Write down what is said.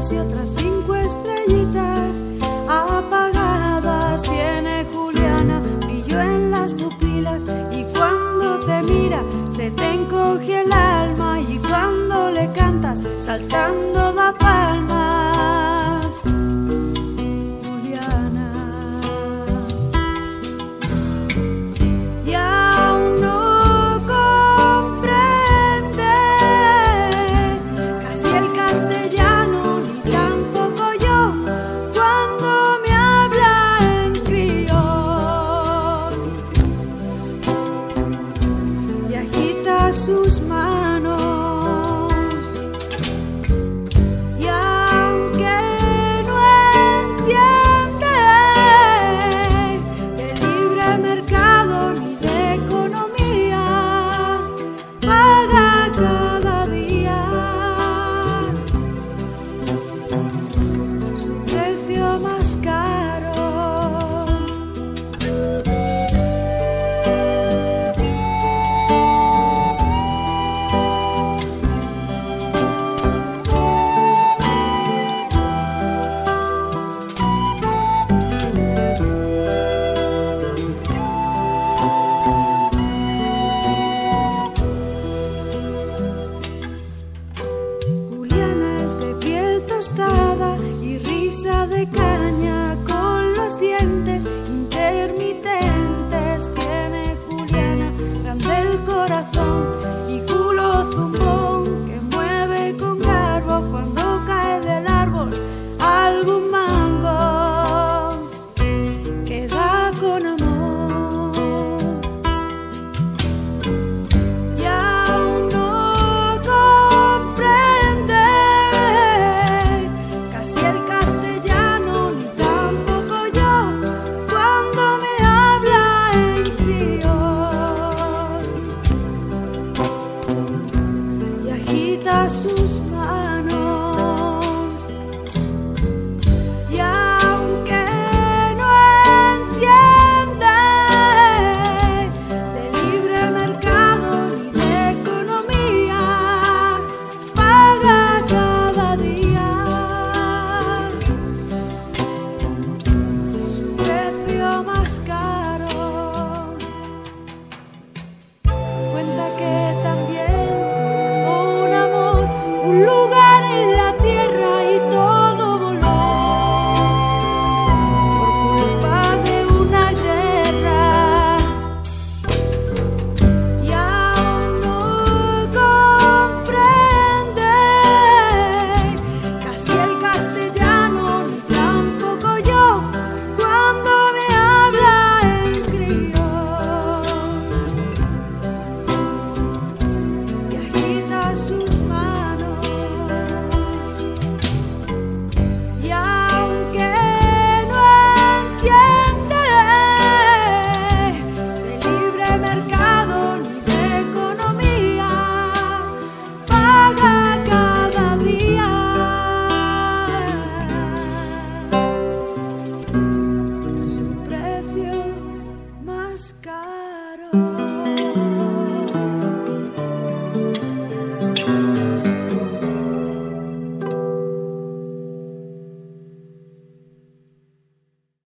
estrellas y otras 5 estrellitas apagadas. Tiene Juliana brillo en las pupilas y cuando te mira se te encoge el alma, y cuando le cantas saltando da palmas. Juliana. Y aún no comprende casi el castellano, ni tampoco yo cuando me habla en criol y agita sus manos. Y aunque no entiende de libre mercado ni de economía, paga cada día su precio más caro. Juliana es de piel tostada y risa de caña con los dientes intermitentes. Tiene Juliana grande el corazón y culo zumbón que mueve con garbo cuando cae del árbol algún mango que da con amor. Y aún no comprende casi el castellano, ni tampoco yo cuando me habla en criol y agita sus